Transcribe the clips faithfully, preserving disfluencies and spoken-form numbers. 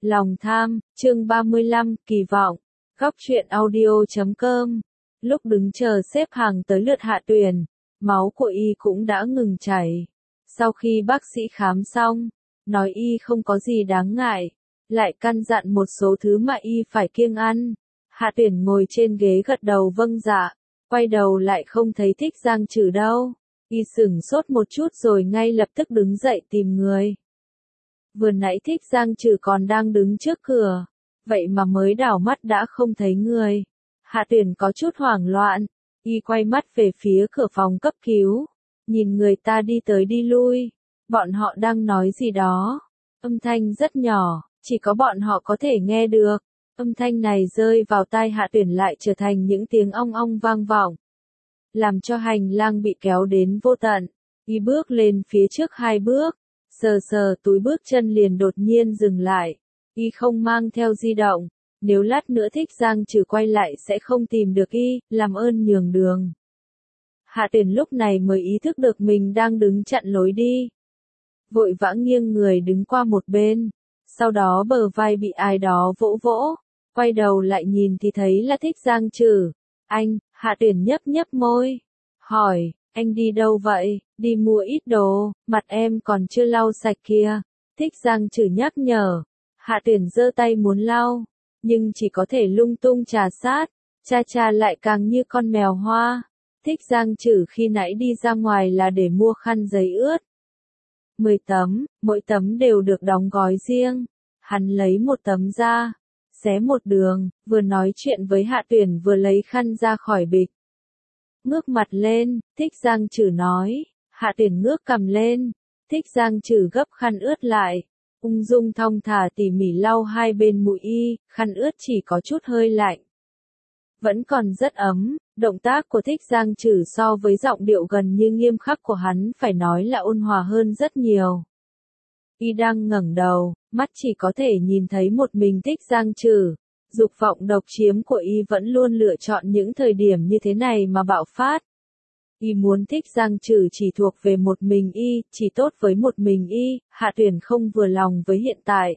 Lòng tham, chương ba mươi lăm, kỳ vọng. Góc truyện audio chấm com. Lúc đứng chờ xếp hàng tới lượt Hạ Tuyền, máu của y cũng đã ngừng chảy. Sau khi bác sĩ khám xong, nói y không có gì đáng ngại, lại căn dặn một số thứ mà y phải kiêng ăn. Hạ Tuyền ngồi trên ghế gật đầu vâng dạ, quay đầu lại không thấy Thích Giang Trừ đâu. Y sửng sốt một chút rồi ngay lập tức đứng dậy tìm người. Vừa nãy Thích Giang Trừ còn đang đứng trước cửa, vậy mà mới đảo mắt đã không thấy người. Hạ Tuyền có chút hoảng loạn, y quay mắt về phía cửa phòng cấp cứu, nhìn người ta đi tới đi lui, bọn họ đang nói gì đó, âm thanh rất nhỏ, chỉ có bọn họ có thể nghe được. Âm thanh này rơi vào tai Hạ Tuyền lại trở thành những tiếng ong ong vang vọng, làm cho hành lang bị kéo đến vô tận. Y bước lên phía trước hai bước, sờ sờ túi bước chân liền đột nhiên dừng lại. Y không mang theo di động, nếu lát nữa Thích Giang Trừ quay lại sẽ không tìm được y, làm ơn nhường đường. Hạ Tuyền lúc này mới ý thức được mình đang đứng chặn lối đi. Vội vã nghiêng người đứng qua một bên, sau đó bờ vai bị ai đó vỗ vỗ, quay đầu lại nhìn thì thấy là Thích Giang Trừ. Anh, Hạ Tuyền nhấp nhấp môi, hỏi, anh đi đâu vậy? Đi mua ít đồ, mặt em còn chưa lau sạch kia. Thích Giang Trừ nhắc nhở. Hạ Tuyền giơ tay muốn lau, nhưng chỉ có thể lung tung trà sát, cha cha lại càng như con mèo hoa. Thích Giang Trừ khi nãy đi ra ngoài là để mua khăn giấy ướt. Mười tấm, mỗi tấm đều được đóng gói riêng. Hắn lấy một tấm ra, xé một đường, vừa nói chuyện với Hạ Tuyền vừa lấy khăn ra khỏi bịch. Ngước mặt lên, Thích Giang Trừ nói. Hạ Tuyền ngước cằm lên, Thích Giang Trừ gấp khăn ướt lại, ung dung thong thả tỉ mỉ lau hai bên mũi y, khăn ướt chỉ có chút hơi lạnh. Vẫn còn rất ấm, động tác của Thích Giang Trừ so với giọng điệu gần như nghiêm khắc của hắn phải nói là ôn hòa hơn rất nhiều. Y đang ngẩng đầu, mắt chỉ có thể nhìn thấy một mình Thích Giang Trừ. Dục vọng độc chiếm của y vẫn luôn lựa chọn những thời điểm như thế này mà bạo phát. Y muốn Thích Giang Trừ chỉ thuộc về một mình y, chỉ tốt với một mình y. Hạ Tuyền không vừa lòng với hiện tại.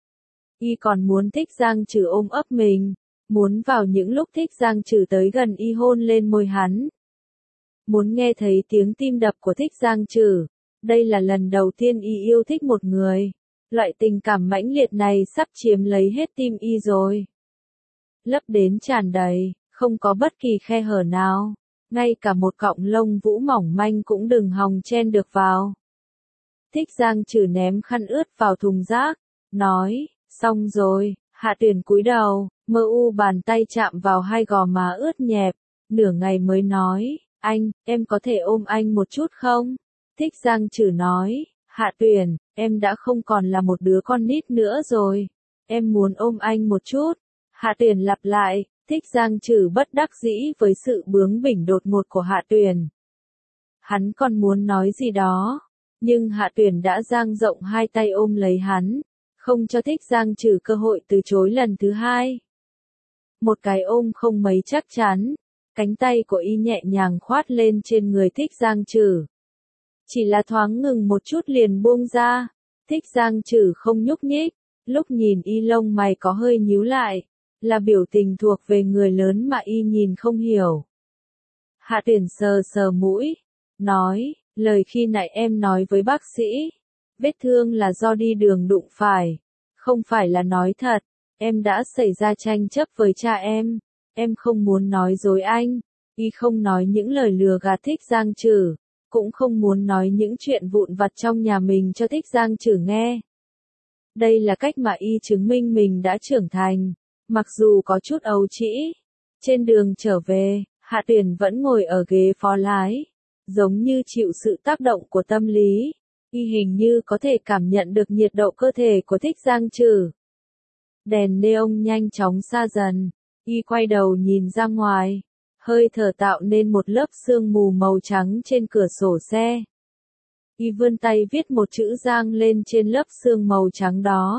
Y còn muốn Thích Giang Trừ ôm ấp mình, muốn vào những lúc Thích Giang Trừ tới gần y hôn lên môi hắn. Muốn nghe thấy tiếng tim đập của Thích Giang Trừ. Đây là lần đầu tiên y yêu thích một người. Loại tình cảm mãnh liệt này sắp chiếm lấy hết tim y rồi. Lấp đến tràn đầy, không có bất kỳ khe hở nào. Ngay cả một cọng lông vũ mỏng manh cũng đừng hòng chen được vào. Thích Giang Trừ ném khăn ướt vào thùng rác, nói, xong rồi. Hạ Tuyền cúi đầu, mơ u bàn tay chạm vào hai gò má ướt nhẹp, nửa ngày mới nói, anh, em có thể ôm anh một chút không? Thích Giang Trừ nói, Hạ Tuyền, em đã không còn là một đứa con nít nữa rồi, em muốn ôm anh một chút. Hạ Tuyền lặp lại. Thích Giang Trừ bất đắc dĩ với sự bướng bỉnh đột ngột của Hạ Tuyền. Hắn còn muốn nói gì đó, nhưng Hạ Tuyền đã dang rộng hai tay ôm lấy hắn, không cho Thích Giang Trừ cơ hội từ chối lần thứ hai. Một cái ôm không mấy chắc chắn, cánh tay của y nhẹ nhàng khoát lên trên người Thích Giang Trừ. Chỉ là thoáng ngừng một chút liền buông ra, Thích Giang Trừ không nhúc nhích, lúc nhìn y lông mày có hơi nhíu lại. Là biểu tình thuộc về người lớn mà y nhìn không hiểu. Hạ Tuyền sờ sờ mũi, nói, lời khi nãy em nói với bác sĩ, vết thương là do đi đường đụng phải, không phải là nói thật, em đã xảy ra tranh chấp với cha em, em không muốn nói dối anh. Y không nói những lời lừa gạt Thích Giang Trừ, cũng không muốn nói những chuyện vụn vặt trong nhà mình cho Thích Giang Trừ nghe. Đây là cách mà y chứng minh mình đã trưởng thành. Mặc dù có chút ấu trĩ, trên đường trở về, Hạ Tuyền vẫn ngồi ở ghế phó lái, giống như chịu sự tác động của tâm lý, y hình như có thể cảm nhận được nhiệt độ cơ thể của Thích Giang Trừ. Đèn neon nhanh chóng xa dần, y quay đầu nhìn ra ngoài, hơi thở tạo nên một lớp sương mù màu trắng trên cửa sổ xe. Y vươn tay viết một chữ Giang lên trên lớp sương màu trắng đó.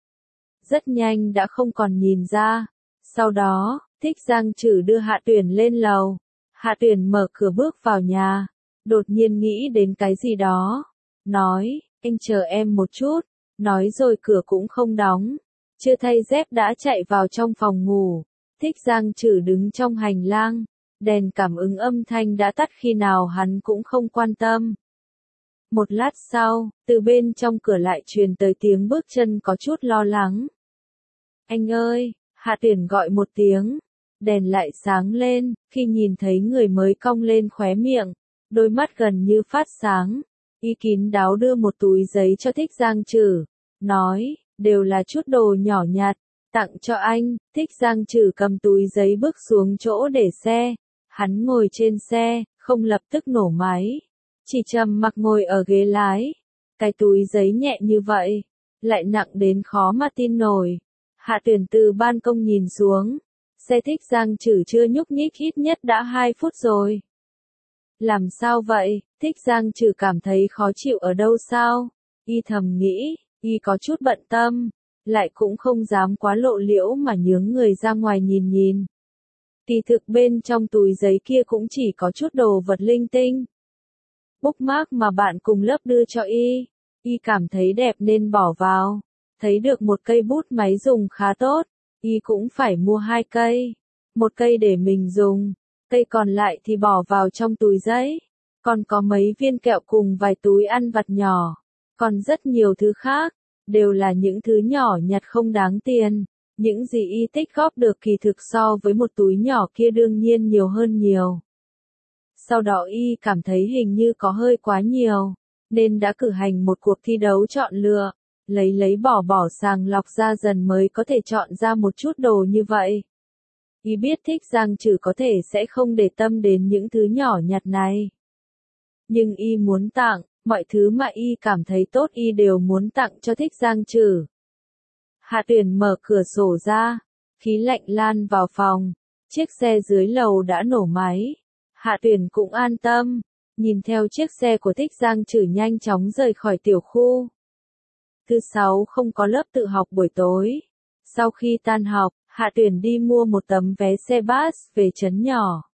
Rất nhanh đã không còn nhìn ra. Sau đó, Thích Giang Trừ đưa Hạ Tuyền lên lầu. Hạ Tuyền mở cửa bước vào nhà. Đột nhiên nghĩ đến cái gì đó. Nói, anh chờ em một chút. Nói rồi cửa cũng không đóng. chưa thay dép đã chạy vào trong phòng ngủ. Thích Giang Trử đứng trong hành lang, đèn cảm ứng âm thanh đã tắt khi nào hắn cũng không quan tâm. Một lát sau, từ bên trong cửa lại truyền tới tiếng bước chân có chút lo lắng. Anh ơi, Hạ Tuyển gọi một tiếng, đèn lại sáng lên, khi nhìn thấy người mới cong lên khóe miệng, đôi mắt gần như phát sáng. Y kín đáo đưa một túi giấy cho Thích Giang Trử, nói, đều là chút đồ nhỏ nhặt, tặng cho anh. Thích Giang Trử cầm túi giấy bước xuống chỗ để xe, hắn ngồi trên xe, không lập tức nổ máy, chỉ trầm mặc ngồi ở ghế lái. Cái túi giấy nhẹ như vậy, lại nặng đến khó mà tin nổi. Hạ Tuyển từ ban công nhìn xuống, xe Thích Giang Trử chưa nhúc nhích ít nhất đã hai phút rồi. Làm sao vậy? Thích Giang Trử cảm thấy khó chịu ở đâu sao? Y thầm nghĩ, y có chút bận tâm, lại cũng không dám quá lộ liễu mà nhướng người ra ngoài nhìn nhìn. Kỳ thực bên trong túi giấy kia cũng chỉ có chút đồ vật linh tinh. Bookmark mà bạn cùng lớp đưa cho y, y cảm thấy đẹp nên bỏ vào. Thấy được một cây bút máy dùng khá tốt, y cũng phải mua hai cây. Một cây để mình dùng, cây còn lại thì bỏ vào trong túi giấy. Còn có mấy viên kẹo cùng vài túi ăn vặt nhỏ. Còn rất nhiều thứ khác, đều là những thứ nhỏ nhặt không đáng tiền. Những gì y tích góp được kỳ thực so với một túi nhỏ kia đương nhiên nhiều hơn nhiều. Sau đó y cảm thấy hình như có hơi quá nhiều, nên đã cử hành một cuộc thi đấu chọn lựa, lấy lấy bỏ bỏ sàng lọc ra dần mới có thể chọn ra một chút đồ như vậy. Y biết Thích Giang Trử có thể sẽ không để tâm đến những thứ nhỏ nhặt này. Nhưng y muốn tặng, mọi thứ mà y cảm thấy tốt y đều muốn tặng cho Thích Giang Trử. Hạ Tuyển mở cửa sổ ra, khí lạnh lan vào phòng, chiếc xe dưới lầu đã nổ máy. Hạ Tuyển cũng an tâm, nhìn theo chiếc xe của Thích Giang Trử nhanh chóng rời khỏi tiểu khu. Thứ sáu không có lớp tự học buổi tối. Sau khi tan học, Hạ Tuyển đi mua một tấm vé xe bus về trấn nhỏ.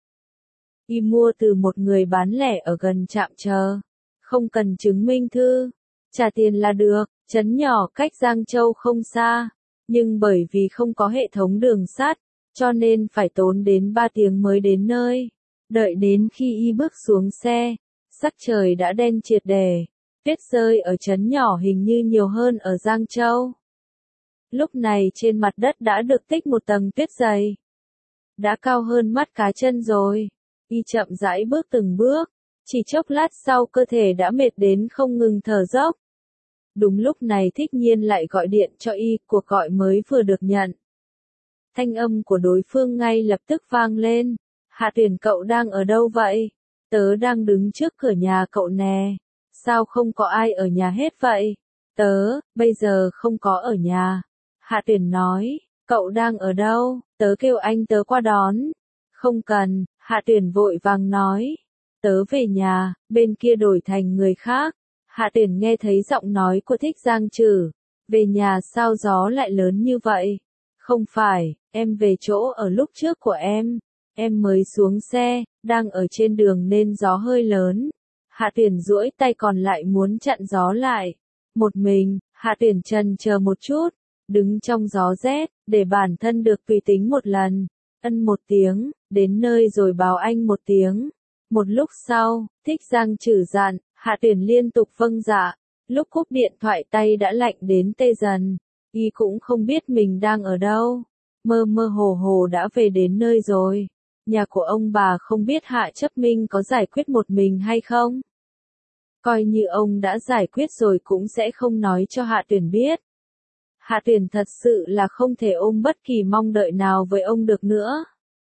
Y mua từ một người bán lẻ ở gần trạm chờ. Không cần chứng minh thư, trả tiền là được. Trấn nhỏ cách Giang Châu không xa, nhưng bởi vì không có hệ thống đường sắt, cho nên phải tốn đến ba tiếng mới đến nơi. Đợi đến khi y bước xuống xe, sắc trời đã đen triệt để. Tuyết rơi ở trấn nhỏ hình như nhiều hơn ở Giang Châu. Lúc này trên mặt đất đã được tích một tầng tuyết dày. Đã cao hơn mắt cá chân rồi. Y chậm rãi bước từng bước, chỉ chốc lát sau cơ thể đã mệt đến không ngừng thở dốc. Đúng lúc này Thích Nhiên lại gọi điện cho y, cuộc gọi mới vừa được nhận. Thanh âm của đối phương ngay lập tức vang lên. Hạ Tuyển, cậu đang ở đâu vậy? Tớ đang đứng trước cửa nhà cậu nè. Sao không có ai ở nhà hết vậy? Tớ, bây giờ không có ở nhà. Hạ Tuyển nói, cậu đang ở đâu? Tớ kêu anh tớ qua đón. Không cần, Hạ Tuyển vội vàng nói. Tớ về nhà, bên kia đổi thành người khác. Hạ Tuyển nghe thấy giọng nói của Thích Giang Trử. Về nhà sao gió lại lớn như vậy? Không phải, em về chỗ ở lúc trước của em. Em mới xuống xe, đang ở trên đường nên gió hơi lớn. Hạ Tuyển duỗi tay còn lại muốn chặn gió lại. Một mình, Hạ Tuyển chần chờ một chút, đứng trong gió rét, để bản thân được tùy tính một lần. Ân một tiếng, đến nơi rồi báo anh một tiếng. Một lúc sau, Thích Giang Trử dặn, Hạ Tuyển liên tục vâng dạ. Lúc cúp điện thoại tay đã lạnh đến tê dần. Y cũng không biết mình đang ở đâu. Mơ mơ hồ hồ đã về đến nơi rồi. Nhà của ông bà không biết Hạ Chấp Minh có giải quyết một mình hay không? Coi như ông đã giải quyết rồi cũng sẽ không nói cho Hạ Tuyển biết. Hạ Tuyển thật sự là không thể ôm bất kỳ mong đợi nào với ông được nữa.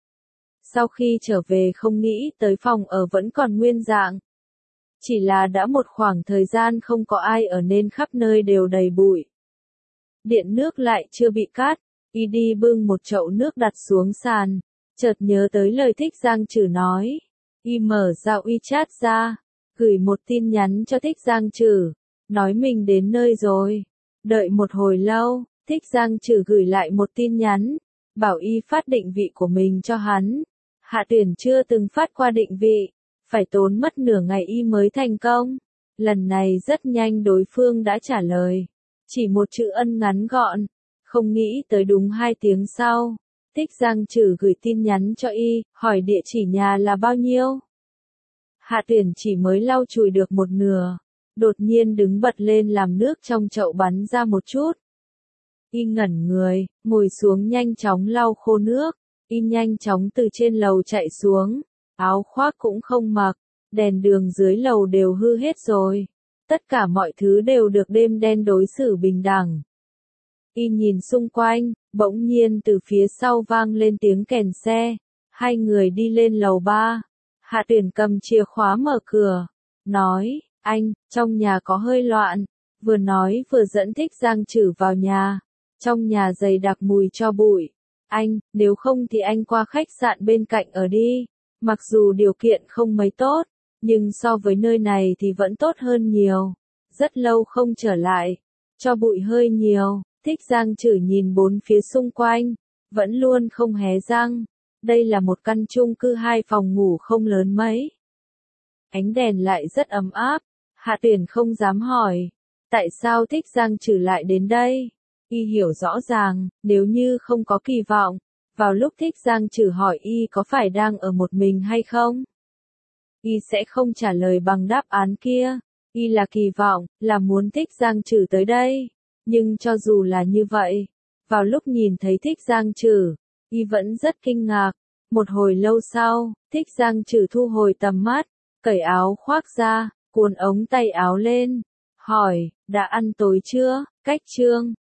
Sau khi trở về không nghĩ tới phòng ở vẫn còn nguyên dạng. Chỉ là đã một khoảng thời gian không có ai ở nên khắp nơi đều đầy bụi. Điện nước lại chưa bị cắt, y đi bưng một chậu nước đặt xuống sàn, chợt nhớ tới lời Thích Giang Trử nói. Y mở ra WeChat ra, gửi một tin nhắn cho Thích Giang Trử, nói mình đến nơi rồi. Đợi một hồi lâu, Thích Giang Trử gửi lại một tin nhắn, bảo y phát định vị của mình cho hắn. Hạ Tuyển chưa từng phát qua định vị, phải tốn mất nửa ngày y mới thành công. Lần này rất nhanh đối phương đã trả lời, chỉ một chữ ân ngắn gọn, Không nghĩ tới đúng hai tiếng sau, Thích Giang Trử gửi tin nhắn cho y, hỏi địa chỉ nhà là bao nhiêu. Hạ Tuyển chỉ mới lau chùi được một nửa, đột nhiên đứng bật lên làm nước trong chậu bắn ra một chút. Y ngẩn người, ngồi xuống nhanh chóng lau khô nước, y nhanh chóng từ trên lầu chạy xuống, áo khoác cũng không mặc, đèn đường dưới lầu đều hư hết rồi. Tất cả mọi thứ đều được đêm đen đối xử bình đẳng. Y nhìn xung quanh, bỗng nhiên từ phía sau vang lên tiếng kèn xe, hai người đi lên lầu ba. Hạ Tuyển cầm chìa khóa mở cửa, nói, anh, trong nhà có hơi loạn, vừa nói vừa dẫn Thích Giang Trử vào nhà, trong nhà dày đặc mùi tro bụi, anh, nếu không thì anh qua khách sạn bên cạnh ở đi, mặc dù điều kiện không mấy tốt, nhưng so với nơi này thì vẫn tốt hơn nhiều, rất lâu không trở lại, tro bụi hơi nhiều. Thích Giang Trử nhìn bốn phía xung quanh, vẫn luôn không hé răng. Đây là một căn chung cư hai phòng ngủ không lớn mấy. Ánh đèn lại rất ấm áp. Hạ Tuyển không dám hỏi, tại sao Thích Giang Trử lại đến đây? Y hiểu rõ ràng, nếu như không có kỳ vọng, vào lúc Thích Giang Trử hỏi y có phải đang ở một mình hay không, y sẽ không trả lời bằng đáp án kia. Y là kỳ vọng, là muốn Thích Giang Trử tới đây. Nhưng cho dù là như vậy, vào lúc nhìn thấy Thích Giang Trử, y vẫn rất kinh ngạc. Một hồi lâu sau, Thích Giang Trử thu hồi tầm mắt, cởi áo khoác ra, cuốn ống tay áo lên, hỏi, đã ăn tối chưa, Cách Trương?